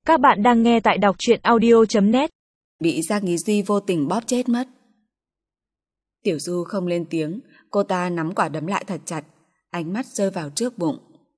Các bạn đang nghe tại đọc truyện audio.net. Bị Giang Ý Duy vô tình bóp chết mất. Tiểu Du không lên tiếng, cô ta nắm quả đấm lại thật chặt, ánh mắt rơi vào trước bụng.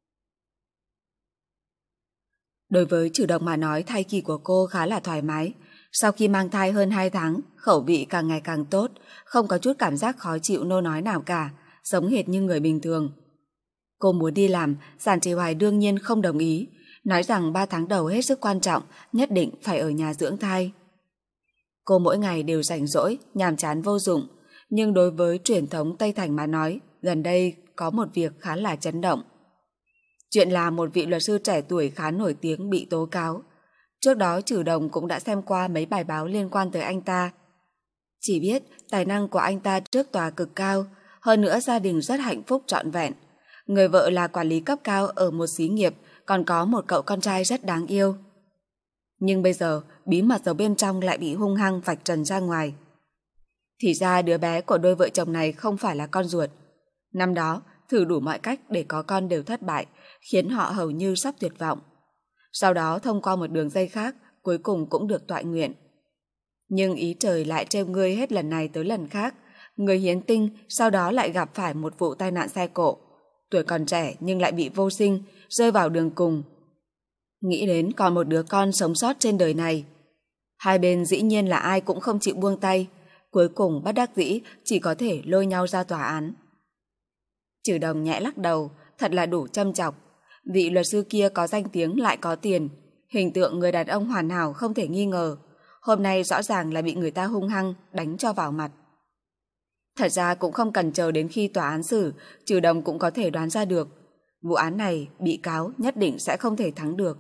Đối với Trừ Độc mà nói, thai kỳ của cô khá là thoải mái. Sau khi mang thai hơn 2 tháng, khẩu vị càng ngày càng tốt, không có chút cảm giác khó chịu nôn ói nào cả, giống hệt như người bình thường. Cô muốn đi làm, Giản Trì Hoài đương nhiên không đồng ý, nói rằng 3 tháng đầu hết sức quan trọng, nhất định phải ở nhà dưỡng thai. Cô mỗi ngày đều rảnh rỗi, nhàm chán vô dụng, nhưng đối với truyền thống Tây Thành mà nói, gần đây có một việc khá là chấn động. Chuyện là một vị luật sư trẻ tuổi khá nổi tiếng bị tố cáo. Trước đó Trừ Đồng cũng đã xem qua mấy bài báo liên quan tới anh ta. Chỉ biết tài năng của anh ta trước tòa cực cao, hơn nữa gia đình rất hạnh phúc trọn vẹn. Người vợ là quản lý cấp cao ở một xí nghiệp, còn có một cậu con trai rất đáng yêu. Nhưng bây giờ, bí mật ở bên trong lại bị hung hăng vạch trần ra ngoài. Thì ra đứa bé của đôi vợ chồng này không phải là con ruột. Năm đó, thử đủ mọi cách để có con đều thất bại, khiến họ hầu như sắp tuyệt vọng. Sau đó thông qua một đường dây khác, cuối cùng cũng được toại nguyện. Nhưng ý trời lại trêu ngươi hết lần này tới lần khác. Người hiến tinh sau đó lại gặp phải một vụ tai nạn xe cộ. Tuổi còn trẻ nhưng lại bị vô sinh, rơi vào đường cùng. Nghĩ đến còn một đứa con sống sót trên đời này. Hai bên dĩ nhiên là ai cũng không chịu buông tay, cuối cùng bất đắc dĩ chỉ có thể lôi nhau ra tòa án. Trừ Đồng nhẹ lắc đầu, thật là đủ châm chọc. Vị luật sư kia có danh tiếng lại có tiền, hình tượng người đàn ông hoàn hảo không thể nghi ngờ. Hôm nay rõ ràng là bị người ta hung hăng đánh cho vào mặt. Thật ra cũng không cần chờ đến khi tòa án xử, Trừ Đồng cũng có thể đoán ra được. Vụ án này, bị cáo nhất định sẽ không thể thắng được.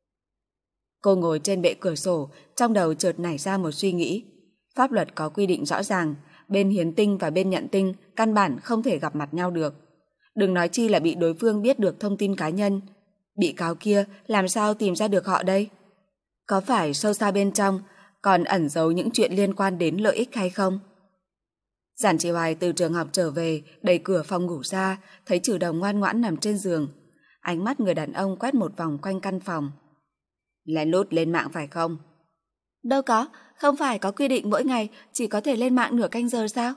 Cô ngồi trên bệ cửa sổ, trong đầu chợt nảy ra một suy nghĩ. Pháp luật có quy định rõ ràng, bên hiến tinh và bên nhận tinh căn bản không thể gặp mặt nhau được. Đừng nói chi là bị đối phương biết được thông tin cá nhân. Bị cáo kia làm sao tìm ra được họ đây? Có phải sâu xa bên trong còn ẩn giấu những chuyện liên quan đến lợi ích hay không? Giản Trì Hoài từ trường học trở về, đẩy cửa phòng ngủ ra, thấy Trừ Đồng ngoan ngoãn nằm trên giường. Ánh mắt người đàn ông quét một vòng quanh căn phòng. Lén lút lên mạng phải không? Đâu có, không phải có quy định mỗi ngày chỉ có thể lên mạng nửa canh giờ sao?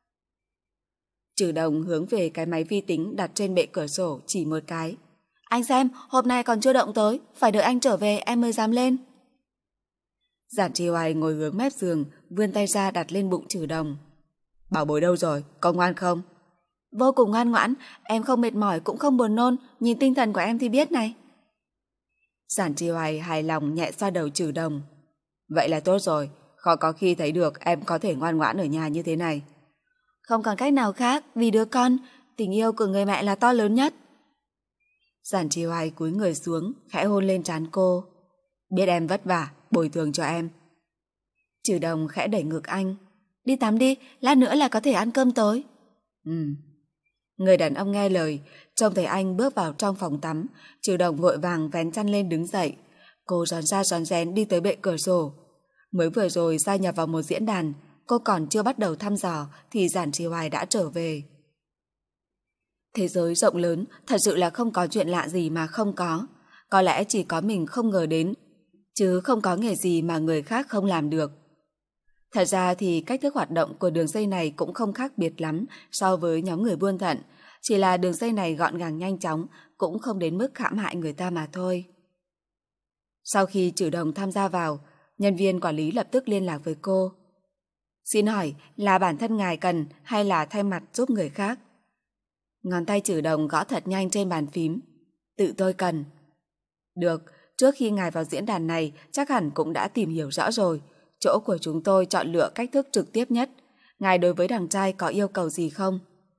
Trừ Đồng hướng về cái máy vi tính đặt trên bệ cửa sổ chỉ một cái. Anh xem, hôm nay còn chưa động tới, phải đợi anh trở về em mới dám lên. Giản Trì Hoài ngồi hướng mép giường, vươn tay ra đặt lên bụng Trừ Đồng. Bảo bối đâu rồi, có ngoan không? Vô cùng ngoan ngoãn, em không mệt mỏi cũng không buồn nôn, nhìn tinh thần của em thì biết này. Giản Trì Hoài hài lòng nhẹ xoa đầu Trừ Đồng. Vậy là tốt rồi, khó có khi thấy được em có thể ngoan ngoãn ở nhà như thế này. Không còn cách nào khác, vì đứa con, tình yêu của người mẹ là to lớn nhất. Giản Trì Hoài cúi người xuống, khẽ hôn lên trán cô. Biết em vất vả, bồi thường cho em. Trừ Đồng khẽ đẩy ngực anh. Đi tắm đi, lát nữa là có thể ăn cơm tối. Người đàn ông nghe lời, trông thấy anh bước vào trong phòng tắm, Trừ Đồng vội vàng vén chăn lên đứng dậy. Cô rón ra rón rén đi tới bệ cửa sổ. Mới vừa rồi gia nhập vào một diễn đàn, cô còn chưa bắt đầu thăm dò thì Giản Trì Hoài đã trở về. Thế giới rộng lớn, thật sự là không có chuyện lạ gì mà không có. Có lẽ chỉ có mình không ngờ đến, chứ không có nghề gì mà người khác không làm được. Thật ra thì cách thức hoạt động của đường dây này cũng không khác biệt lắm so với nhóm người buôn thận, chỉ là đường dây này gọn gàng nhanh chóng, cũng không đến mức hãm hại người ta mà thôi. Sau khi Trừ Đồng tham gia vào, nhân viên quản lý lập tức liên lạc với cô. Xin hỏi là bản thân ngài cần hay là thay mặt giúp người khác? Ngón tay Trừ Đồng gõ thật nhanh trên bàn phím. Tự tôi cần. Được, trước khi ngài vào diễn đàn này chắc hẳn cũng đã tìm hiểu rõ rồi. Chỗ của chúng tôi chọn lựa cách thức trực tiếp nhất. Ngài đối với đàn trai có yêu cầu gì không?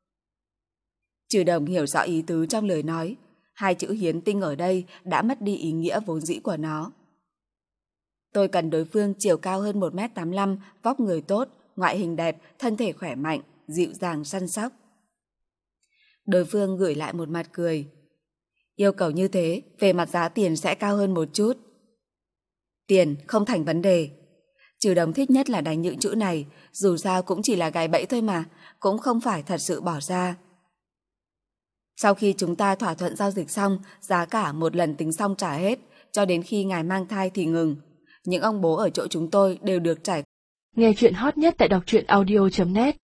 Trừ Đồng hiểu rõ ý tứ trong lời nói. Hai chữ hiến tinh ở đây đã mất đi ý nghĩa vốn dĩ của nó. Tôi cần đối phương chiều cao hơn 1m85, vóc người tốt, ngoại hình đẹp, thân thể khỏe mạnh, dịu dàng săn sóc. Đối phương gửi lại một mặt cười. Yêu cầu như thế, về mặt giá tiền sẽ cao hơn một chút. Tiền không thành vấn đề. Trừ Đồng thích nhất là đánh những chữ này, dù sao cũng chỉ là gài bẫy thôi mà, cũng không phải thật sự bỏ ra. Sau khi chúng ta thỏa thuận giao dịch xong, giá cả một lần tính xong trả hết, cho đến khi ngài mang thai thì ngừng. Những ông bố ở chỗ chúng tôi đều được trải. Nghe chuyện hot nhất tại đọc truyện audio.net